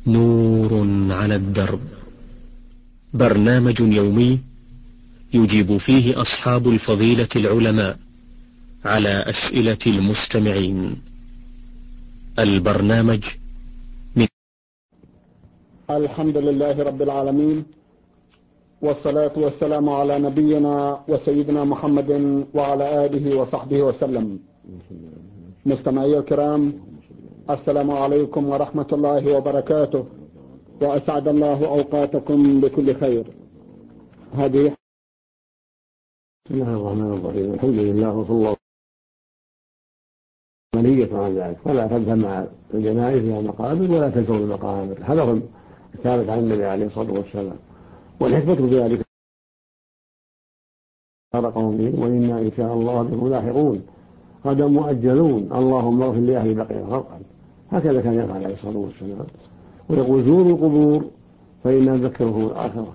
نور على الدرب، برنامج يومي يجيب فيه أصحاب الفضيلة العلماء على أسئلة المستمعين. البرنامج من الحمد لله رب العالمين، والصلاة والسلام على نبينا وسيدنا محمد وعلى آله وصحبه وسلم. مستمعي الكرام، السلام عليكم ورحمة الله وبركاته، وأسعد الله أوقاتكم بكل خير. هذه بسم الله الرحمن الرحيم. الحمد لله وصلى الله منية عن ذلك، فلا تذهب مع الجنائز إلى المقابر ولا تزور المقابر، هذا هو الثابت عن النبي عليه الصلاة والسلام. والحكمة في ذلك قومهم وإنا إن شاء الله بكم لاحقون غدا مؤجلون اللهم اغفر لأهل بقية غرقا. هكذا كان يفعل عليه الصلاة والسلام، ويقول زوروا القبور فإنها تذكركم الآخرة،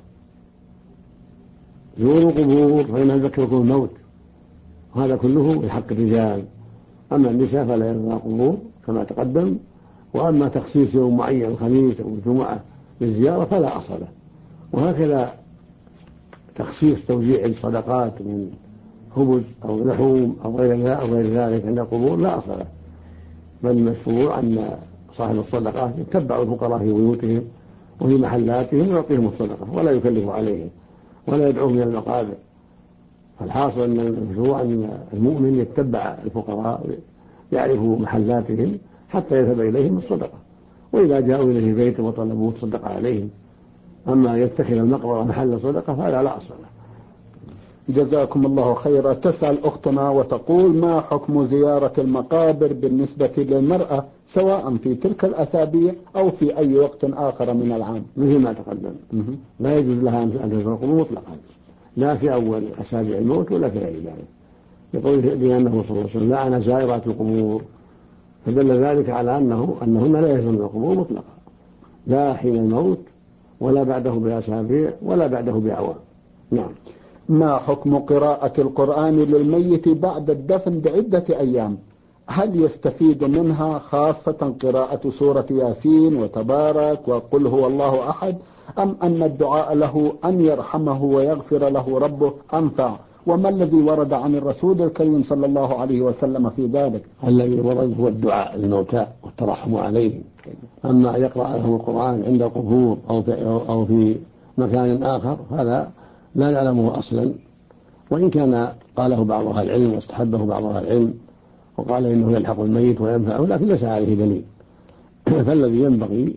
زوروا القبور فإنها تذكركم الموت. هذا كله بحق الرجال، أما النساء فلا يزورن القبور كما تقدم. وأما تخصيص يوم معين الخميس أو الجمعة للزيارة فلا أصل له. وهكذا تخصيص توزيع الصدقات من خبز أو لحوم أو غير ذلك عند القبور لا أصل له، بل المشروع أن صاحب الصدقات يتبع الفقراء في بيوتهم وفي محلاتهم ويعطيهم الصدقة ولا يكلف عليهم ولا يدعوهم إلى المقابر. فالحاصل أن المشروع أن المؤمن يتبع الفقراء يعرفوا محلاتهم حتى يذهب إليهم الصدقة، وإذا جاءوا إليه البيت وطلبوه تصدق عليهم. أما يتخذ المقبرة محل صدقة فهذا لا أصل له. جزاكم الله خيرا. تسأل أختنا وتقول: ما حكم زيارة المقابر بالنسبة للمرأة سواء في تلك الأسابيع أو في أي وقت آخر من العام؟ مثل ما تقدم، لا يجوز لها أن تزور القبور مطلقا، لا في أول أسابيع الموت ولا في غير ذلك، يقول لأنه صلى الله عليه وسلم لعن زائرات القبور، فدل ذلك على أنهن لا يزورن القبور مطلقا، لا حين الموت ولا بعده بأسابيع ولا بعده بأعوام. نعم. ما حكم قراءة القرآن للميت بعد الدفن بعدة أيام؟ هل يستفيد منها خاصة قراءة سورة ياسين وتبارك وقل هو الله أحد، أم أن الدعاء له أن يرحمه ويغفر له ربه أنفع؟ وما الذي ورد عن الرسول الكريم صلى الله عليه وسلم في ذلك؟ الذي ورد هو الدعاء للموتى والترحم عليهم. أما يقرأ لهم القرآن عند القبور أو في مكان آخر هذا لا نعلمه أصلا، وإن كان قاله بعض أهل العلم واستحبه بعض أهل العلم وقال إنه يلحق الميت وينفعه، لكن ليس عليه دليل. فالذي ينبغي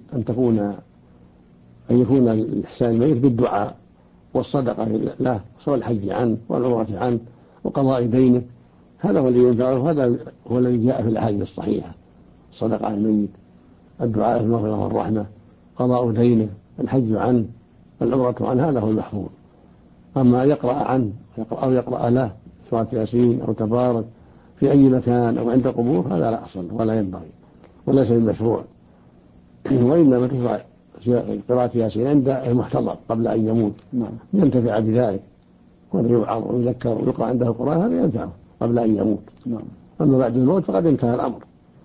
أن يكون الإحسان الميت بالدعاء والصدقة له والحج عنه والعمرة عنه وقضاء دينه، هذا هو الذي ينفعه، هذا هو الذي جاء في الأحاديث الصحيحة: الصدقة عن الميت، الدعاء بالمغفرة والرحمة، قضاء دينه، الحج عنه، العمرة عنه، هذا هو المحفوظ. أما يقرأ عنه أو يقرأ له سورة ياسين أو تبارك في أي مكان أو عند قبور هذا لا أصل ولا ينبغي وليس بالمشروع. وإنما تشرع قراءة ياسين عند المحتضر قبل أن يموت ينتفع بذلك، ويوعظ ويذكر ويقرأ عنده القرآن، هذا ينفعه قبل أن يموت. أما بعد الموت فقد انتهى الأمر.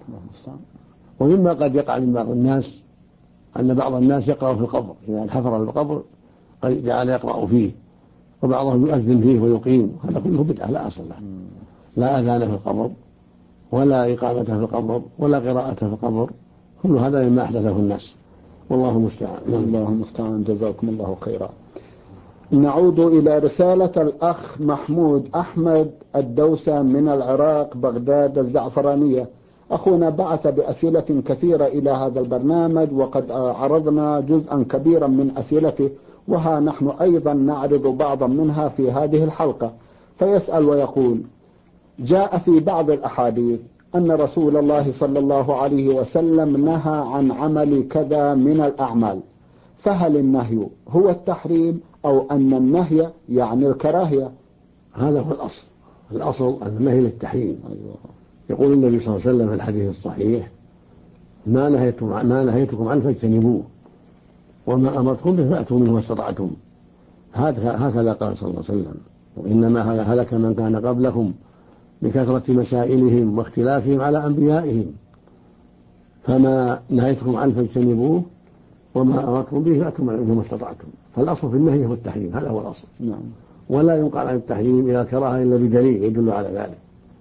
ومما قد يقع من بعض الناس أن بعض الناس يقرأ في القبر، إذا حفر القبر قد جعل يقرأ فيه، وبعضهم يؤذن فيه ويقيم، هذا كله بدعة لا أصل له. لا أذان في القبر ولا إقامة في القبر ولا قراءة في القبر، كل هذا مما أحدثه الناس، والله المستعان. الله المستعان. جزاكم الله خيرا. نعود إلى رسالة الأخ محمود أحمد الدوسة من العراق بغداد الزعفرانية. أخونا بعث بأسئلة كثيرة إلى هذا البرنامج، وقد عرضنا جزءا كبيرا من أسئلته، وها نحن أيضا نعرض بعضا منها في هذه الحلقة. فيسأل ويقول: جاء في بعض الأحاديث أن رسول الله صلى الله عليه وسلم نهى عن عمل كذا من الأعمال، فهل النهي هو التحريم أو أن النهي يعني الكراهية؟ هذا هو الأصل أن النهي للتحريم. يقول النبي صلى الله عليه وسلم في الحديث الصحيح: ما نهيتكم عنه فاجتنبوه وما أمرتكم به فأتوا منه ما استطعتم. هكذا قال صلى الله عليه وسلم: وإنما هلك من كان قبلكم بكثرة مسائلهم واختلافهم على أنبيائهم، فما نهيتكم عنه فاجتنبوه وما أمرتم به فأتوا منه ما استطعتم. فالأصل في النهي هو التحريم، هذا هو الأصل. نعم. ولا ينقل عن التحريم إلى الكراهة إلا بدليل يدل على ذلك.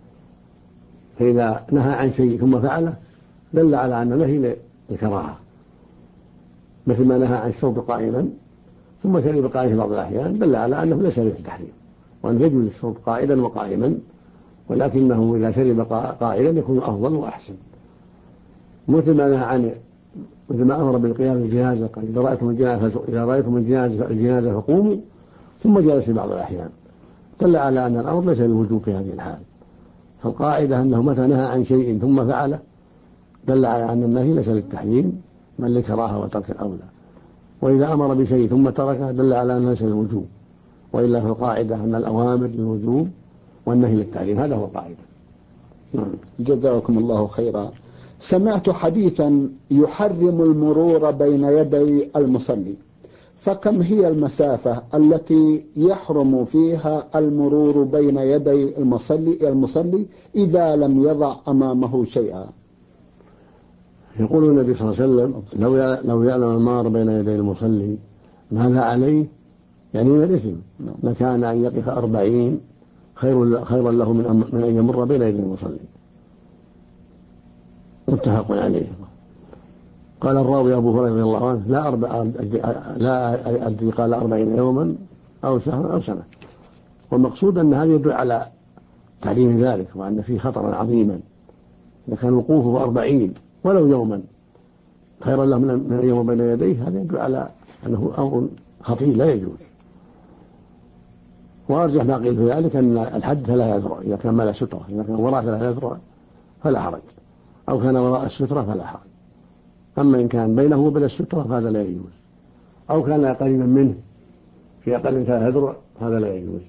فإذا نهى عن شيء ثم فعله دل على أن نهي للكراهة، مثل ما نهى عن الشرب قائما ثم شرب قائما في بعض الأحيان دل على أنه ليس للتحريم، وأن يجوز الشرب قائلا وقائما، ولكنه إذا شرب قائلا يكون أفضل وأحسن. مثل ما أمر بالقيام بالجنازة، قال إذا رأيتم الجنازة فقوموا، ثم جلس في بعض الأحيان، دل على أن الأمر ليس للوجوب في هذه الحال. فالقاعدة أنه متى نهى عن شيء ثم فعله دل على أن النهي ليس للتحريم بل للكراهة وترك الأولى، وإذا أمر بشيء ثم تركه دل على أنه ليس للوجوب، وإلا فالقاعدة أن الأوامر للوجوب والنهي للتحريم، هذا هو القاعدة. جزاكم الله خيرا. سمعت حديثا يحرم المرور بين يدي المصلي، فكم هي المسافة التي يحرم فيها المرور بين يدي المصلي إذا لم يضع أمامه شيئا؟ يقول النبي صلى الله عليه وسلم لو يعلم المار بين يدي المصلي ماذا عليه، يعني من الإثم، لكان أن يقف 40 خيرا له من أن يمر بين يدي المصلي. متفق عليه. قال الراوي أبو هريرة رضي الله عنه لا أدري قال 40 يوما أو شهرا أو سنة، والمقصود أن هذا يدل على تحريم ذلك، وأن فيه خطرا عظيما. إذا كان وقوفه 40 ولو يوما خيرا له من أن يمر بين يديه، هذا يدل على أنه أمر خطير لا يجوز. وأرجح ما قيل في ذلك أن الحد 3 أذرع إذا كان ملا سترة، إذا كان وراء 3 أذرع فلا حرج، أو كان وراء السترة فلا حرج. أما إن كان بينه وبين السترة فهذا لا يجوز، أو كان قريبا منه في أقل من 3 أذرع هذا لا يجوز.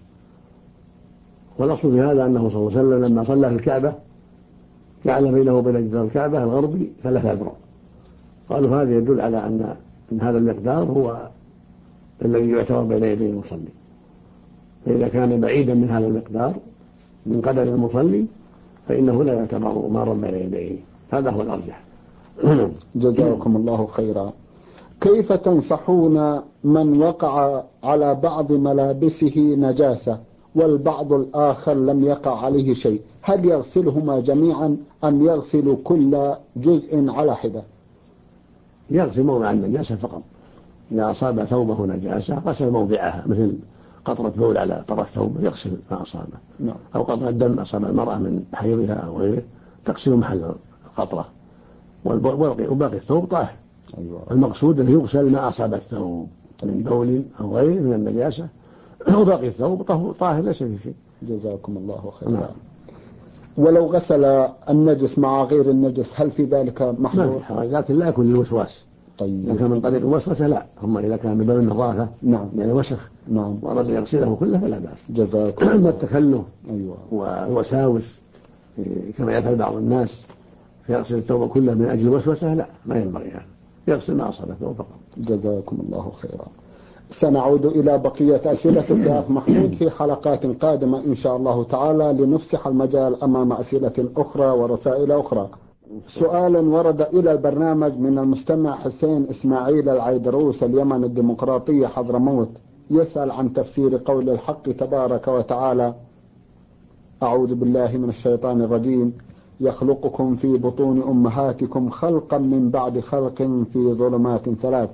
والأصل في هذا أنه صلى الله عليه وسلم لما صلى في الكعبة جعل بينه وبين جدار الكعبة الغربي 3 أذرع، قالوا هذا يدل على أن هذا المقدار هو الذي يعتبر بين يدي المصلي، فإذا كان بعيدا من هذا المقدار من قدر المصلي فإنه لا يعتبر مارا بين يديه، هذا هو الأرجح. جزاكم الله خيرا. كيف تنصحون من وقع على بعض ملابسه نجاسة والبعض الآخر لم يقع عليه شيء، هل يغسلهما جميعا أم يغسل كل جزء على حدة؟ يغسل موضع النجاسة فقط. إذا أصاب ثوبه نجاسة غسل موضعها، مثل قطرة بول على طرف ثوبه يغسل ما أصابه. نعم. أو قطرة دم أصاب المرأة من حيضها أو غيره تغسل محل القطرة، وباقي الثوب طاهر. أيوة. المقصود أنه يغسل ما أصاب الثوب من بول أو غيره من النجاسة، وباقي الثوب طاهر ليس فيه شيء. جزاكم الله خيرا. نعم. ولو غسل النجس مع غير النجس هل في ذلك محظور؟ لكن لا يكون للوسواس. طيب. إذا كان من طريق الوسوسة لا، أما إذا كان من باب النظافة نعم يعني وسخ نعم وأراد يغسله كله فلا بأس. جزاكم الله. أما التكلف أيوة. والوساوس كما يفعل بعض الناس فيغسل الثوب كله من أجل الوسوسة لا، ما ينبغي هذا، يغسل ما أصاب الثوب فقط. جزاكم الله خيرا. سنعود إلى بقية أسئلتك يا أخ محمود في حلقات قادمة إن شاء الله تعالى لنفسح المجال أمام أسئلة أخرى ورسائل أخرى. سؤال ورد إلى البرنامج من المستمع حسين إسماعيل العيدروس اليمن الديمقراطية حضرموت، يسأل عن تفسير قول الحق تبارك وتعالى: أعوذ بالله من الشيطان الرجيم، يخلقكم في بطون أمهاتكم خلقا من بعد خلق في ظلمات 3.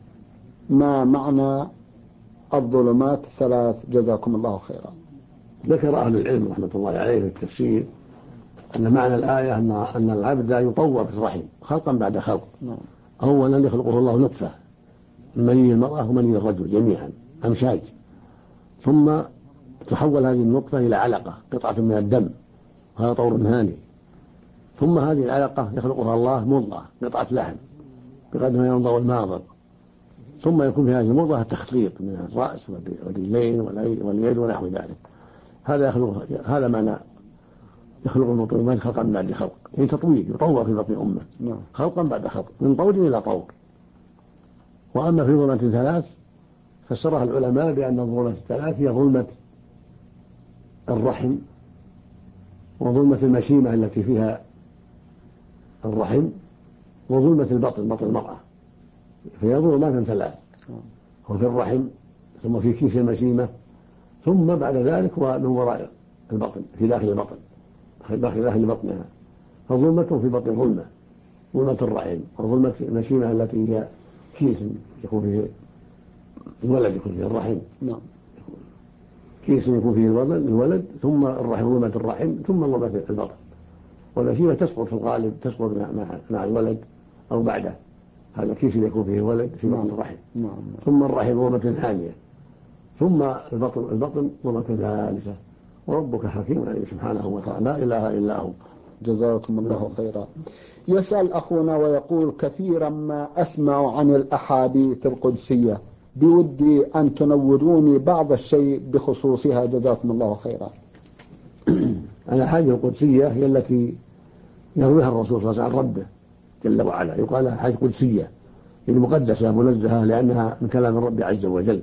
ما معنى الظلمات 3؟ جزاكم الله خيرا. ذكر أهل العلم رحمة الله عليه في التفسير أن معنى الآية أن العبد يطور في الرحم خلقا بعد خلق. أولا يخلقه الله نطفة مني المرأة ومني الرجل جميعا أمشاج، ثم تحول هذه النطفة إلى علقة قطعة من الدم، هذا طور هاني، ثم هذه العلقة يخلقها الله مضغة قطعة لحم بقدر ما ينضغ الماضغ، ثم يكون في هذه المضغة التخليط من الرأس والرجلين واليد ونحو ذلك. هذا معنى يخلق البطن خلقا بعد خلق، يعني تطوير يطور في بطن أمه خلقا بعد خلق من طور إلى طور. وأما في ظلمة 3 فسرها العلماء بأن الظلمة 3 هي ظلمة الرحم وظلمة المشيمة التي فيها الرحم وظلمة البطن بطن المرأة، فهي ظلمات ثلاث: هو في الرحم، ثم في كيس المسيمة، ثم بعد ذلك ومن وراء البطن في داخل البطن، داخل بطنها. فظلمة في بطن ظلمة، ظلمة الرحم، وظلمة المسيمة التي هي كيس يكون فيه الولد، يكون فيه الرحم. نعم. كيس يكون فيه الولد، ثم الرحم، ظلمة الرحم، ثم ظلمة البطن. والمسيمة تسقط في الغالب، تسقط مع الولد أو بعده. هذا الكيس يكون فيه الولد في بطن الرحم. ثم الرحم ظلمة ثانية، ثم البطن ظلمة ثالثة. وربك حكيم عليم سبحانه وتعالى، لا إله إلا هو. جزاكم الله خيرا. يسأل أخونا ويقول: كثيرا ما أسمع عن الأحاديث القدسية، بودي أن تنوروني بعض الشيء بخصوصها، جزاكم الله خيرا. الأحاديث القدسية هي التي يرويها الرسول صلى الله عليه وسلم عن ربه جل وعلا، يقال لها أحاديث قدسية، المقدسة منزهة، لأنها من كلام الرب عز وجل،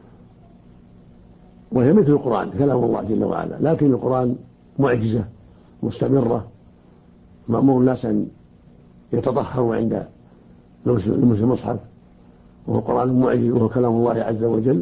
وهي مثل القرآن كلام الله جل وعلا. لكن القرآن معجزة مستمرة، مأمور الناس أن يتطهروا عند لمس المصحف، وهو قرآن معجز وهو كلام الله عز وجل.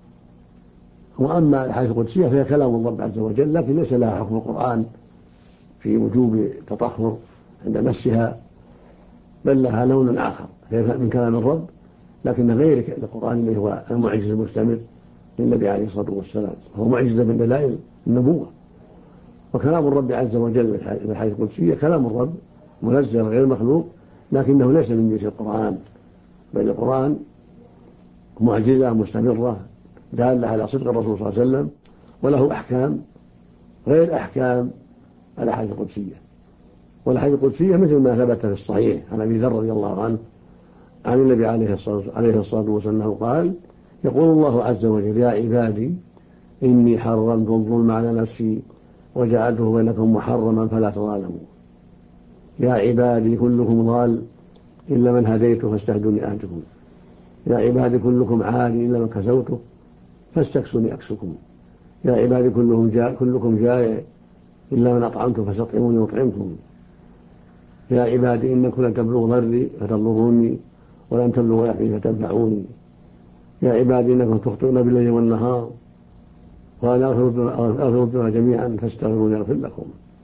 وأما الأحاديث القدسية فهي كلام الرب عز وجل، لكن ليس لها حكم القرآن في وجوب التطهر عند مسها، بل لها لون آخر، هي من كلام الرب لكن غير القرآن اللي هو المعجز المستمر للنبي عليه الصلاة والسلام، هو معجزة من دلائل النبوة. وكلام الرب عز وجل في الحديث القدسية كلام الرب منزل غير مخلوق، لكنه ليس من جنس القرآن، بل القرآن معجزة مستمرة دالة على صدق الرسول صلى الله عليه وسلم، وله أحكام غير أحكام الأحاديث القدسية. والأحاديث القدسية مثل ما ثبت في الصحيح عن أبي ذر رضي الله عنه عن النبي عليه الصلاة والسلام قال: يقول الله عز وجل: يا عبادي إني حرمت الظلم على نفسي وجعلته بينكم محرما فلا تظالموا. يا عبادي كلكم ضال إلا من هديته فاستهدوني أهدكم. يا عبادي كلكم عار إلا من كسوته فاستكسوني أكسكم. يا عبادي كلكم جائع إلا من أطعمته فاستطعموني أطعمكم. يا عبادي إنكم لن تبلغوا ضري فتضروني ولن تبلغوا نفعي فتنفعوني. يا عبادي إنكم تخطئون بالليل والنهار وأنا أغفر الذنوب جميعا فاستغفروني أغفر لكم.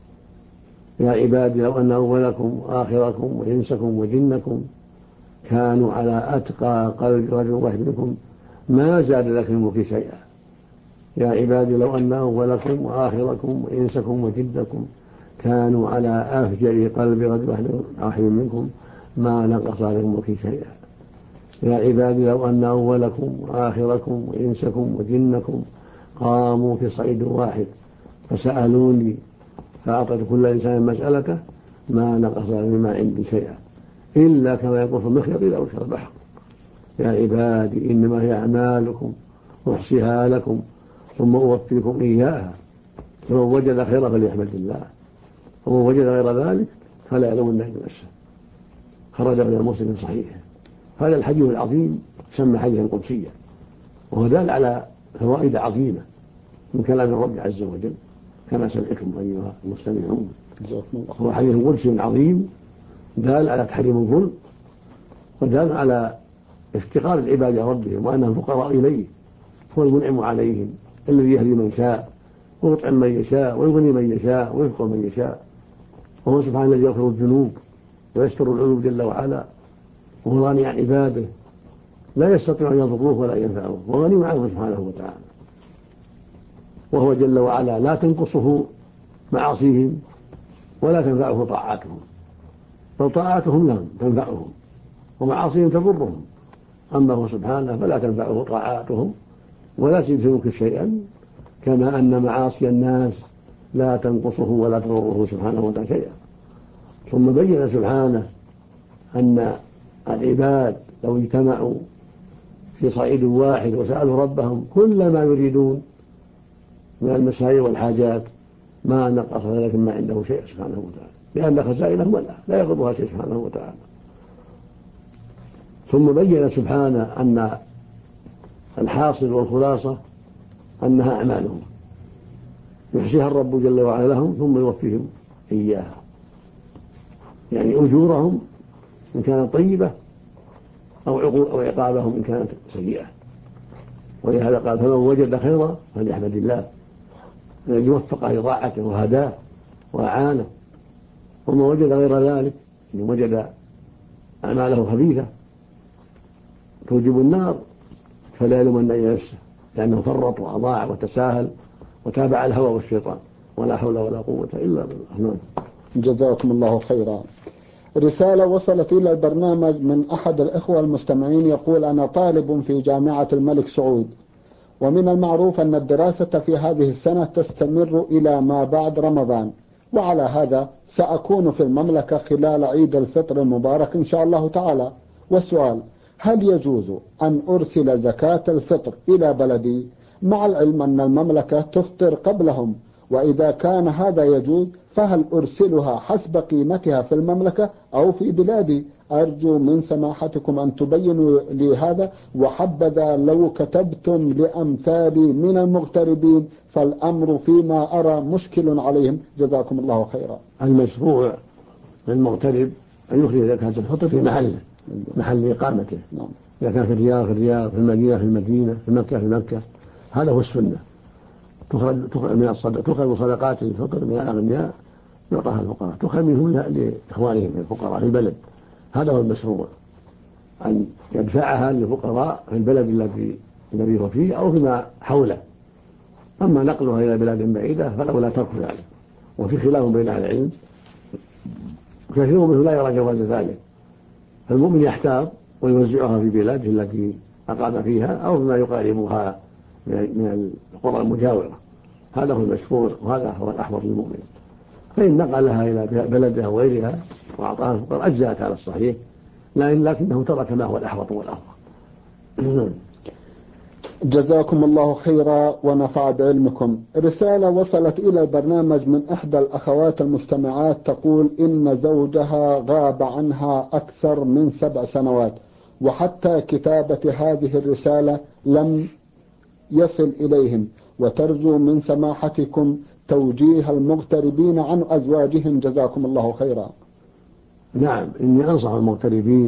يا عبادي لو أن أولكم وآخركم وإنسكم وجنكم كانوا على أتقى قلب رجل واحد منكم ما زاد ذلك من ملكي شيئا. يا عبادي لو أن أولكم وآخركم وإنسكم وجنكم كانوا على أفجر قلب رجل واحد منكم ما نقص ذلك من ملكي شيئا. يا عبادي لو أن أولكم وآخركم وإنسكم وجنكم قاموا في صعيد واحد فسألوني فأعطيت كل إنسان مسألته ما نقص مما عندي شيئا إلا كما ينقص المخيط إلى وجه البحر. يا عبادي إنما هي أعمالكم أحصيها لكم ثم أوفيكم إياها، فمن وجد خيرا فليحمد الله ومن وجد غير ذلك فلا يلومن إلا نفسه. خرج من مسلم صحيح. هذا الحديث العظيم سمى حديثا قدسيا، وهو دال على فوائد عظيمة من كلام الرب عز وجل كما سمعتم أيها المستمعون. هو حديث قدسي عظيم دال على تحريم الظلم، ودال على افتقار العباد إلى ربهم وأنهم فقراء إليه، هو المنعم عليهم الذي يهدي من شاء ويطعم من يشاء ويغني من يشاء ويفقر من يشاء، وهو سبحانه الذي يغفر الذنوب ويستر العيوب جل وعلا، وهو غني عن عباده لا يستطيع أن يضروه ولا ينفعه، وغني عنه سبحانه وتعالى. وهو جل وعلا لا تنقصه معاصيهم ولا تنفعه طاعاتهم، بل طاعاتهم لهم تنفعهم ومعاصيهم تضرهم، أما هو سبحانه فلا تنفعه طاعاتهم ولا تزيد في ملكه شيئا، كما أن معاصي الناس لا تنقصه ولا تضره سبحانه وتعالى شيئا. ثم بين سبحانه أن العباد لو اجتمعوا في صعيد واحد وسألوا ربهم كل ما يريدون من المسائل والحاجات ما نقص ذلك ما عنده شيء سبحانه وتعالى، لأن خزائنه ملأ لا يغضبها شيء سبحانه وتعالى. ثم بين سبحانه أن الحاصل والخلاصة أنها أعمالهم يحصيها الرب جل وعلا لهم ثم يوفيهم إياها، يعني أجورهم إن كانت طيبة أو عقابهم إن كانت سيئة. ولهذا قال فمن وجد خيرا فليحمد الله الذي وفقه لطاعته وهداه وأعانه، ومن وجد غير ذلك إن وجد أعماله خبيثة توجب النار فلا يلومن إلا نفسه، لأنه فرط وأضاع وتساهل وتابع الهوى والشيطان، ولا حول ولا قوة إلا بالله. جزاكم الله خيرا. رسالة وصلت إلى البرنامج من أحد الإخوة المستمعين يقول: أنا طالب في جامعة الملك سعود، ومن المعروف أن الدراسة في هذه السنة تستمر إلى ما بعد رمضان، وعلى هذا سأكون في المملكة خلال عيد الفطر المبارك إن شاء الله تعالى. والسؤال: هل يجوز أن أرسل زكاة الفطر إلى بلدي، مع العلم أن المملكة تفطر قبلهم؟ وإذا كان هذا يجوز فهل أرسلها حسب قيمتها في المملكة أو في بلادي؟ أرجو من سماحتكم أن تبينوا لي هذا، وحبذا لو كتبتم لأمثالي من المغتربين فالأمر فيما أرى مشكل عليهم، جزاكم الله خيرا. المشروع للمغترب أن يخرج زكاة الفطر في محله، محل إقامته. إذا كان في الرياض في الرياض، في المدينة في المدينة، في مكة في مكة، هذا هو السنة. تخرج من صدقات الفطر من الأغنياء يعطاها الفقراء، تخرج منهم لإخوانهم الفقراء في البلد. هذا هو المشروع، أن يدفعها للفقراء في البلد الذي هو فيه أو فيما حوله. أما نقلها إلى بلاد بعيدة فلولا ترك ذلك. وفي خلاف بين أهل العلم، كثير منهم لا يرى جواز ذلك، فالمؤمن يحتاط ويوزعها في بلاده التي أقام فيها أو فيما يقاربها من القرى المجاورة. هذا هو المشروع وهذا هو الأحوط للمؤمن. فإن نقلها إلى بلدها وغيرها وأعطاها الفقراء أجزأت على الصحيح، لكنه ترك ما هو الأحوط والأفضل. جزاكم الله خيرا ونفع بعلمكم. رسالة وصلت إلى البرنامج من إحدى الأخوات المستمعات تقول إن زوجها غاب عنها أكثر من 7 سنوات، وحتى كتابة هذه الرسالة لم يصل إليهم، وترجو من سماحتكم توجيه المغتربين عن أزواجهم، جزاكم الله خيرا. نعم، إني أنصح المغتربين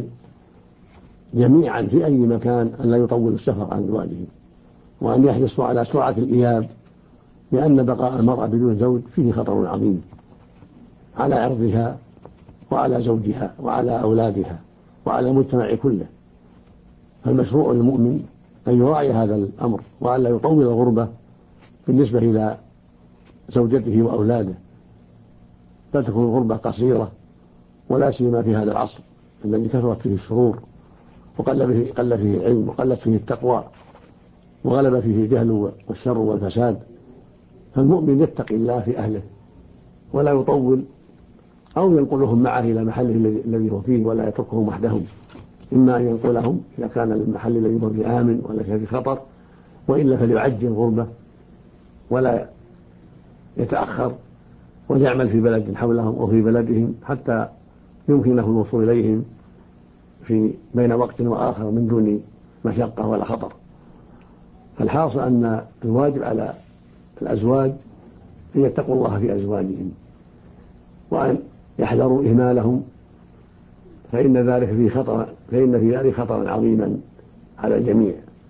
جميعا في أي مكان أن لا يطول السفر عن أزواجهم، وأن يحرصوا على سرعة الإياب، لأن بقاء المرأة بدون زوج فيه خطر عظيم على عرضها وعلى زوجها وعلى أولادها وعلى المجتمع كله. فالمشروع للمؤمن أن يراعي هذا الأمر، وأن لا يطول الغربة بالنسبة إلى زوجته وأولاده، بل تكون الغربة قصيرة، ولا سيما في هذا العصر الذي كثرت فيه الشرور قل فيه العلم وقلت فيه التقوى وغلب فيه الجهل والشر والفساد. فالمؤمن يتقي الله في أهله ولا يطول، أو ينقلهم معه إلى محله الذي هو فيه ولا يتركهم وحدهم، إما أن ينقلهم إذا كان المحل الذي هو فيه آمن ولا فيه خطر، وإلا فليعجل غربة ولا يتأخر ويعمل في بلد حولهم أو في بلدهم حتى يمكن له الوصول إليهم في بين وقت وآخر من دون مشقة ولا خطر. فالحاصل أن الواجب على الأزواج أن يتقوا الله في أزواجهم وأن يحذروا إهمالهم، فإن في ذلك خطرا عظيما على الجميع.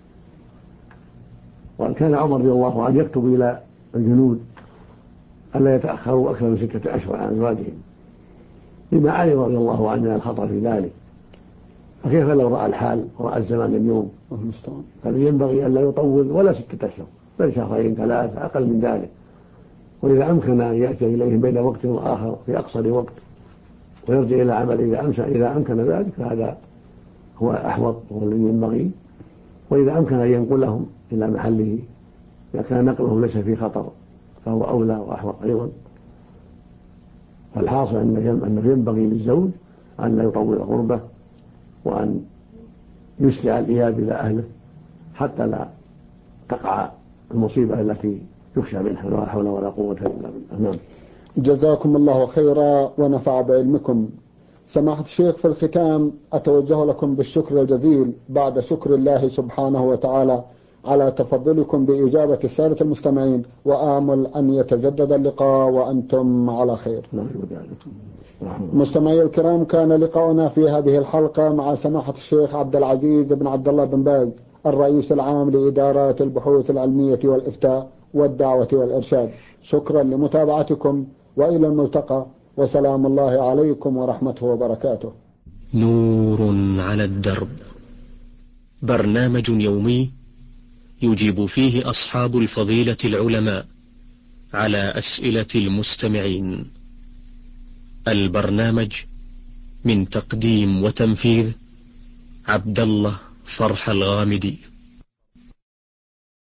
وأن كان عمر رضي الله عنه يكتب إلى الجنود ألا يتأخروا أكثر من 6 أشهر عن أزواجهم، لما علم رضي الله عنه من الخطر في ذلك. فكيف لو رأى الحال ورأى الزمان اليوم؟ فالذي ينبغي أن لا يطول ولا 6 أشهر، بل 2 3 أقل من ذلك. وإذا أمكن أن يأتي إليهم بين وقت وآخر في أقصر وقت ويرجع إلى عمل إذا أمكن ذلك، فهذا هو الأحوط والذي ينبغي. وإذا أمكن أن ينقلهم إلى محله إذا كان نقلهم ليس فيه خطر فهو أولى وأحوط أيضا. فالحاصل أنه ينبغي للزوج أن لا يطول الغربة، وأن يسرع الإياب إلى أهله حتى لا تقع المصيبة التي يخشى منها، لا حول ولا قوة إلا بالله. نعم. جزاكم الله خيرا ونفع بعلمكم. سماحة الشيخ، في الختام أتوجه لكم بالشكر الجزيل بعد شكر الله سبحانه وتعالى على تفضلكم بإجابة السادة المستمعين، وآمل أن يتجدد اللقاء وأنتم على خير. مستمعي الكرام، كان لقاؤنا في هذه الحلقة مع سماحة الشيخ عبد العزيز بن عبد الله بن باز، الرئيس العام لإدارات البحوث العلمية والإفتاء والدعوة والإرشاد. شكرا لمتابعتكم، وإلى الملتقى، وسلام الله عليكم ورحمته وبركاته. نور على الدرب، برنامج يومي يجيب فيه أصحاب الفضيلة العلماء على أسئلة المستمعين. البرنامج من تقديم وتنفيذ عبد الله فرح الغامدي.